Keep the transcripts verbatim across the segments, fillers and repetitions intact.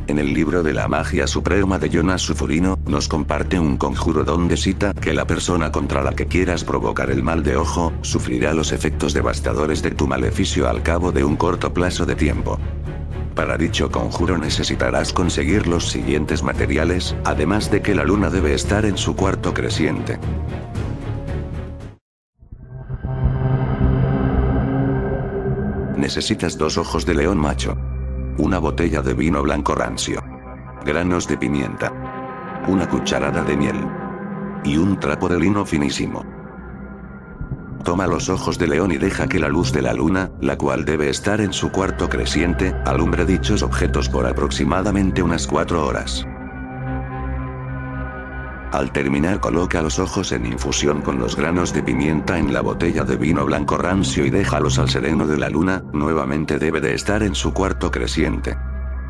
En el libro de la magia suprema de Jonas Sufurino, nos comparte un conjuro donde cita que la persona contra la que quieras provocar el mal de ojo, sufrirá los efectos devastadores de tu maleficio al cabo de un corto plazo de tiempo. Para dicho conjuro necesitarás conseguir los siguientes materiales, además de que la luna debe estar en su cuarto creciente. Necesitas dos ojos de león macho. Una botella de vino blanco rancio. Granos de pimienta. Una cucharada de miel. Y un trapo de lino finísimo. Toma los ojos de león y deja que la luz de la luna, la cual debe estar en su cuarto creciente, alumbre dichos objetos por aproximadamente unas cuatro horas. Al terminar coloca los ojos en infusión con los granos de pimienta en la botella de vino blanco rancio y déjalos al sereno de la luna, nuevamente debe de estar en su cuarto creciente.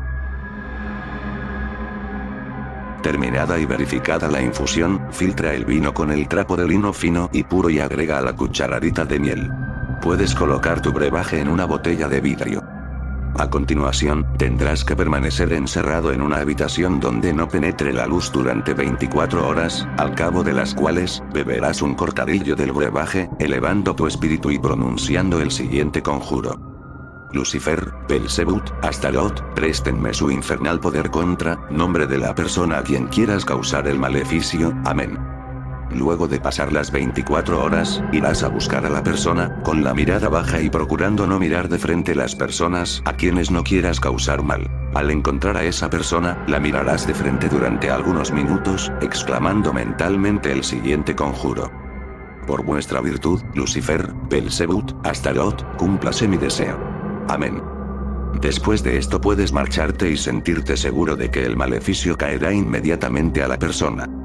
Terminada y verificada la infusión, filtra el vino con el trapo de lino fino y puro y agrega a la cucharadita de miel. Puedes colocar tu brebaje en una botella de vidrio. A continuación, tendrás que permanecer encerrado en una habitación donde no penetre la luz durante veinticuatro horas, al cabo de las cuales, beberás un cortadillo del brebaje, elevando tu espíritu y pronunciando el siguiente conjuro. Lucifer, Belzebut, Astaroth, préstenme su infernal poder contra, nombre de la persona a quien quieras causar el maleficio, amén. Luego de pasar las veinticuatro horas, irás a buscar a la persona, con la mirada baja y procurando no mirar de frente las personas a quienes no quieras causar mal. Al encontrar a esa persona, la mirarás de frente durante algunos minutos, exclamando mentalmente el siguiente conjuro. Por vuestra virtud, Lucifer, Belzebut, Astaroth, cúmplase mi deseo. Amén. Después de esto puedes marcharte y sentirte seguro de que el maleficio caerá inmediatamente a la persona.